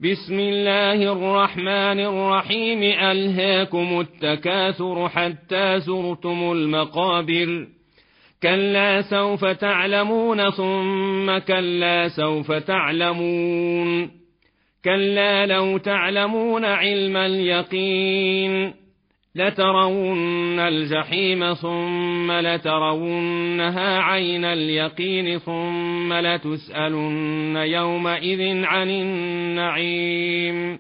بسم الله الرحمن الرحيم ألهاكم التكاثر حتى زرتم المقابر كلا سوف تعلمون ثم كلا سوف تعلمون كلا لو تعلمون علم اليقين لترون الجحيم ثم لترونها عين اليقين ثم لتسألن يومئذ عن النعيم